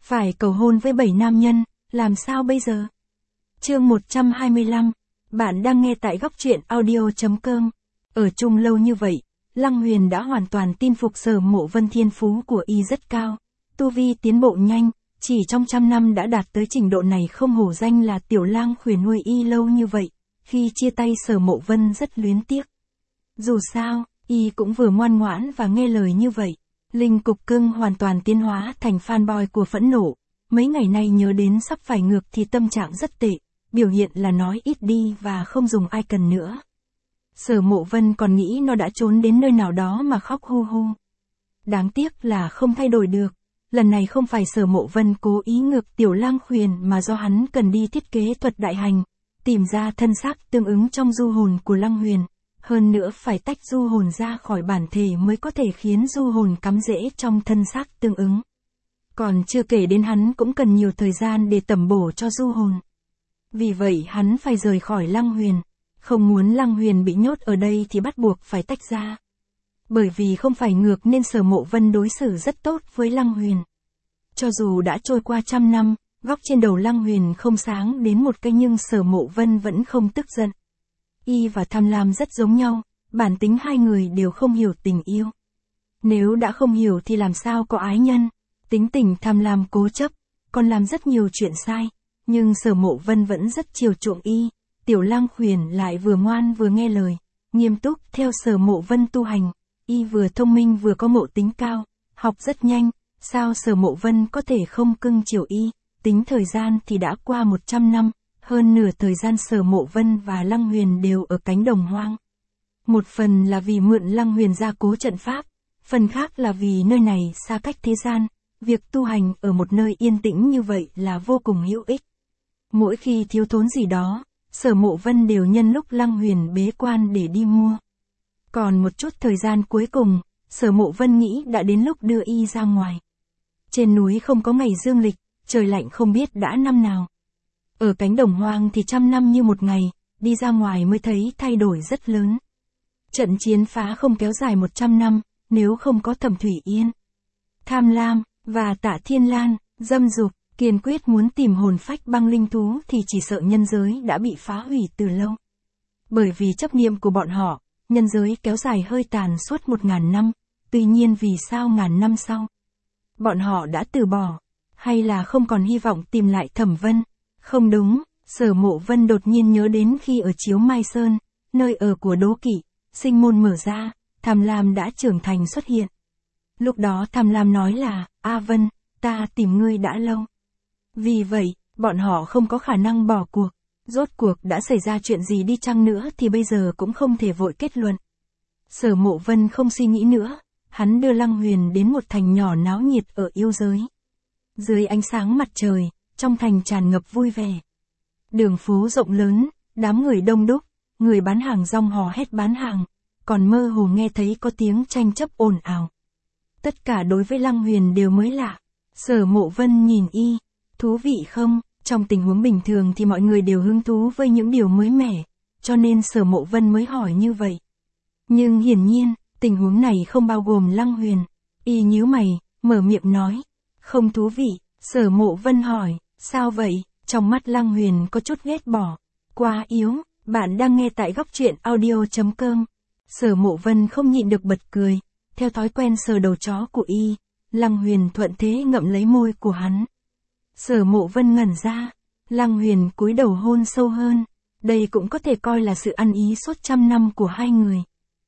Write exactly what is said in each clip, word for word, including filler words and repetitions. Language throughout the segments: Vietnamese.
Phải cầu hôn với bảy nam nhân, làm sao bây giờ? Chương một trăm hai mươi lăm, bạn đang nghe tại góc truyện audio chấm com. Ở chung lâu như vậy, Lăng Huyền đã hoàn toàn tin phục Sở Mộ Vân, thiên phú của y rất cao, tu vi tiến bộ nhanh, chỉ trong trăm năm đã đạt tới trình độ này, không hổ danh là tiểu lang khuyển nuôi y lâu như vậy. Khi chia tay Sở Mộ Vân rất luyến tiếc. Dù sao, y cũng vừa ngoan ngoãn và nghe lời như vậy. Linh Cục Cưng hoàn toàn tiến hóa thành fanboy của phẫn nộ. Mấy ngày nay nhớ đến sắp phải ngược thì tâm trạng rất tệ, biểu hiện là nói ít đi và không dùng ai cần nữa. Sở Mộ Vân còn nghĩ nó đã trốn đến nơi nào đó mà khóc hu hu. Đáng tiếc là không thay đổi được. Lần này không phải Sở Mộ Vân cố ý ngược tiểu lang khuyển mà do hắn cần đi thiết kế thuật đại hành, tìm ra thân xác tương ứng trong du hồn của Lăng Huyền. Hơn nữa phải tách du hồn ra khỏi bản thể mới có thể khiến du hồn cắm rễ trong thân xác tương ứng. Còn chưa kể đến hắn cũng cần nhiều thời gian để tẩm bổ cho du hồn. Vì vậy hắn phải rời khỏi Lăng Huyền. Không muốn Lăng Huyền bị nhốt ở đây thì bắt buộc phải tách ra. Bởi vì không phải ngược nên Sở Mộ Vân đối xử rất tốt với Lăng Huyền. Cho dù đã trôi qua trăm năm, góc trên đầu Lăng Huyền không sáng đến một cái nhưng Sở Mộ Vân vẫn không tức giận. Y và Tham Lam rất giống nhau, bản tính hai người đều không hiểu tình yêu. Nếu đã không hiểu thì làm sao có ái nhân. Tính tình Tham Lam cố chấp, còn làm rất nhiều chuyện sai, nhưng Sở Mộ Vân vẫn rất chiều chuộng y. Tiểu lang khuyển lại vừa ngoan vừa nghe lời, nghiêm túc theo Sở Mộ Vân tu hành. Y vừa thông minh vừa có ngộ tính cao, học rất nhanh, sao Sở Mộ Vân có thể không cưng chiều y. Tính thời gian thì đã qua một trăm năm, hơn nửa thời gian Sở Mộ Vân và Lăng Huyền đều ở cánh đồng hoang. Một phần là vì mượn Lăng Huyền gia cố trận pháp, phần khác là vì nơi này xa cách thế gian, việc tu hành ở một nơi yên tĩnh như vậy là vô cùng hữu ích. Mỗi khi thiếu thốn gì đó, Sở Mộ Vân đều nhân lúc Lăng Huyền bế quan để đi mua. Còn một chút thời gian cuối cùng, Sở Mộ Vân nghĩ đã đến lúc đưa y ra ngoài. Trên núi không có ngày dương lịch, trời lạnh không biết đã năm nào. Ở cánh đồng hoang thì trăm năm như một ngày, đi ra ngoài mới thấy thay đổi rất lớn. Trận chiến phá không kéo dài một trăm năm, nếu không có Thẩm Thủy Yên, Tham Lam, và Tạ Thiên Lan, dâm dục, kiên quyết muốn tìm hồn phách băng linh thú thì chỉ sợ nhân giới đã bị phá hủy từ lâu. Bởi vì chấp niệm của bọn họ, nhân giới kéo dài hơi tàn suốt một ngàn năm, tuy nhiên vì sao ngàn năm sau, bọn họ đã từ bỏ, hay là không còn hy vọng tìm lại Thẩm Vân? Không đúng, Sở Mộ Vân đột nhiên nhớ đến khi ở Chiếu Mai Sơn, nơi ở của Đố Kỵ, sinh môn mở ra, Tham Lam đã trưởng thành xuất hiện. Lúc đó Tham Lam nói là, A Vân, ta tìm ngươi đã lâu. Vì vậy, bọn họ không có khả năng bỏ cuộc. Rốt cuộc đã xảy ra chuyện gì đi chăng nữa thì bây giờ cũng không thể vội kết luận. Sở Mộ Vân không suy nghĩ nữa, hắn đưa Lăng Huyền đến một thành nhỏ náo nhiệt ở yêu giới. Dưới ánh sáng mặt trời, trong thành tràn ngập vui vẻ. Đường phố rộng lớn, đám người đông đúc, người bán hàng rong hò hét bán hàng, còn mơ hồ nghe thấy có tiếng tranh chấp ồn ào. Tất cả đối với Lăng Huyền đều mới lạ. Sở Mộ Vân nhìn y, thú vị không? Trong tình huống bình thường thì mọi người đều hứng thú với những điều mới mẻ, cho nên Sở Mộ Vân mới hỏi như vậy. Nhưng hiển nhiên, tình huống này không bao gồm Lăng Huyền. Y nhíu mày, mở miệng nói, không thú vị. Sở Mộ Vân hỏi, sao vậy? Trong mắt Lăng Huyền có chút ghét bỏ. Quá yếu, bạn đang nghe tại góc truyện audio chấm com. Sở Mộ Vân không nhịn được bật cười, theo thói quen sờ đầu chó của y, Lăng Huyền thuận thế ngậm lấy môi của hắn. Sở Mộ Vân ngẩn ra, Lăng Huyền cúi đầu hôn sâu hơn, đây cũng có thể coi là sự ăn ý suốt trăm năm của hai người.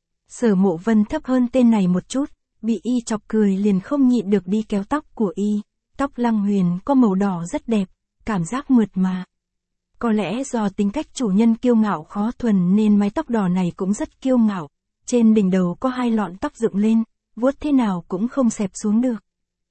Sở Mộ Vân thấp hơn tên này một chút, bị y chọc cười liền không nhịn được đi kéo tóc của y. Tóc Lăng Huyền có màu đỏ rất đẹp, cảm giác mượt mà. Có lẽ do tính cách chủ nhân kiêu ngạo khó thuần nên mái tóc đỏ này cũng rất kiêu ngạo. Trên đỉnh đầu có hai lọn tóc dựng lên, vuốt thế nào cũng không xẹp xuống được.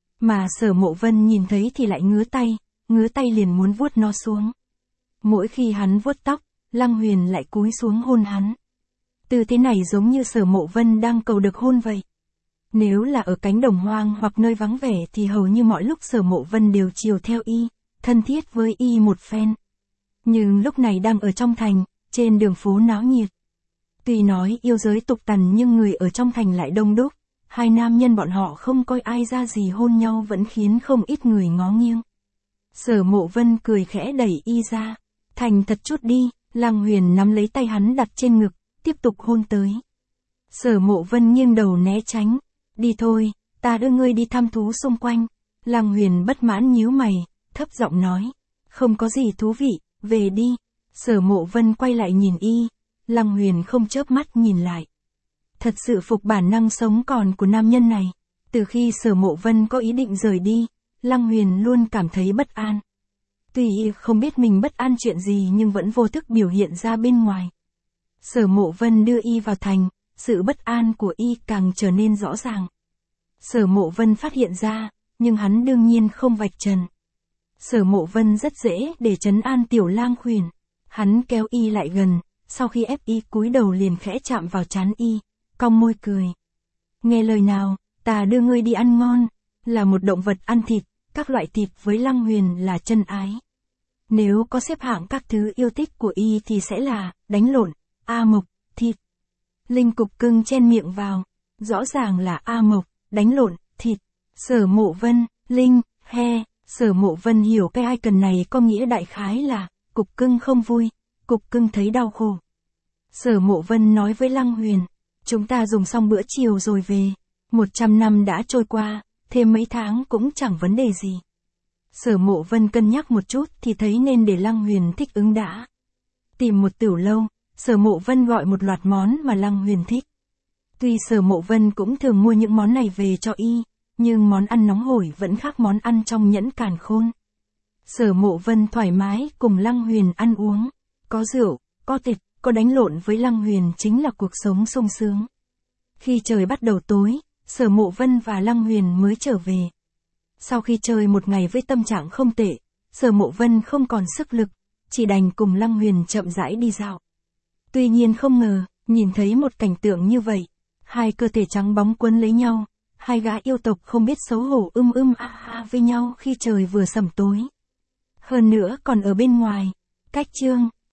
Mà Sở Mộ Vân nhìn thấy thì lại ngứa tay, ngứa tay liền muốn vuốt nó xuống. Mỗi khi hắn vuốt tóc, Lăng Huyền lại cúi xuống hôn hắn. Tư thế này giống như Sở Mộ Vân đang cầu được hôn vậy. Nếu là ở cánh đồng hoang hoặc nơi vắng vẻ thì hầu như mọi lúc Sở Mộ Vân đều chiều theo y, thân thiết với y một phen. Nhưng lúc này đang ở trong thành, trên đường phố náo nhiệt. Tuy nói yêu giới tục tằn nhưng người ở trong thành lại đông đúc, hai nam nhân bọn họ không coi ai ra gì hôn nhau vẫn khiến không ít người ngó nghiêng. Sở Mộ Vân cười khẽ đẩy y ra. Thành thật chút đi, Lăng Huyền nắm lấy tay hắn đặt trên ngực, tiếp tục hôn tới. Sở Mộ Vân nghiêng đầu né tránh. Đi thôi, ta đưa ngươi đi thăm thú xung quanh. Lăng Huyền bất mãn nhíu mày, thấp giọng nói. Không có gì thú vị, về đi. Sở Mộ Vân quay lại nhìn y. Lăng Huyền không chớp mắt nhìn lại. Thật sự phục bản năng sống còn của nam nhân này. Từ khi Sở Mộ Vân có ý định rời đi, Lăng Huyền luôn cảm thấy bất an. Tuy y không biết mình bất an chuyện gì nhưng vẫn vô thức biểu hiện ra bên ngoài. Sở Mộ Vân đưa y vào thành, sự bất an của y càng trở nên rõ ràng. Sở Mộ Vân phát hiện ra, nhưng hắn đương nhiên không vạch trần. Sở Mộ Vân rất dễ để trấn an tiểu Lang Huyền. Hắn kéo y lại gần, sau khi ép y cúi đầu liền khẽ chạm vào trán y, cong môi cười. Nghe lời nào, ta đưa ngươi đi ăn ngon, là một động vật ăn thịt, các loại thịt với Lăng Huyền là chân ái. Nếu có xếp hạng các thứ yêu thích của y thì sẽ là, đánh lộn, A Mộc, thịt. Linh Cục Cưng chen miệng vào, rõ ràng là A Mộc, đánh lộn, thịt. Sở Mộ Vân, Linh, he, Sở Mộ Vân hiểu cái ai cần này có nghĩa đại khái là, Cục Cưng không vui, Cục Cưng thấy đau khổ. Sở Mộ Vân nói với Lăng Huyền, chúng ta dùng xong bữa chiều rồi về, một trăm năm đã trôi qua, thêm mấy tháng cũng chẳng vấn đề gì. Sở Mộ Vân cân nhắc một chút thì thấy nên để Lăng Huyền thích ứng đã. Tìm một tiểu lâu, Sở Mộ Vân gọi một loạt món mà Lăng Huyền thích. Tuy Sở Mộ Vân cũng thường mua những món này về cho y, nhưng món ăn nóng hổi vẫn khác món ăn trong nhẫn càn khôn. Sở Mộ Vân thoải mái cùng Lăng Huyền ăn uống, có rượu, có thịt, có đánh lộn với Lăng Huyền chính là cuộc sống sung sướng. Khi trời bắt đầu tối, Sở Mộ Vân và Lăng Huyền mới trở về. Sau khi chơi một ngày với tâm trạng không tệ, Sở Mộ Vân không còn sức lực, chỉ đành cùng Lăng Huyền chậm rãi đi dạo. Tuy nhiên không ngờ, nhìn thấy một cảnh tượng như vậy, hai cơ thể trắng bóng quấn lấy nhau, hai gã yêu tộc không biết xấu hổ ưm ưm a a với nhau khi trời vừa sẩm tối. Hơn nữa còn ở bên ngoài, cách chương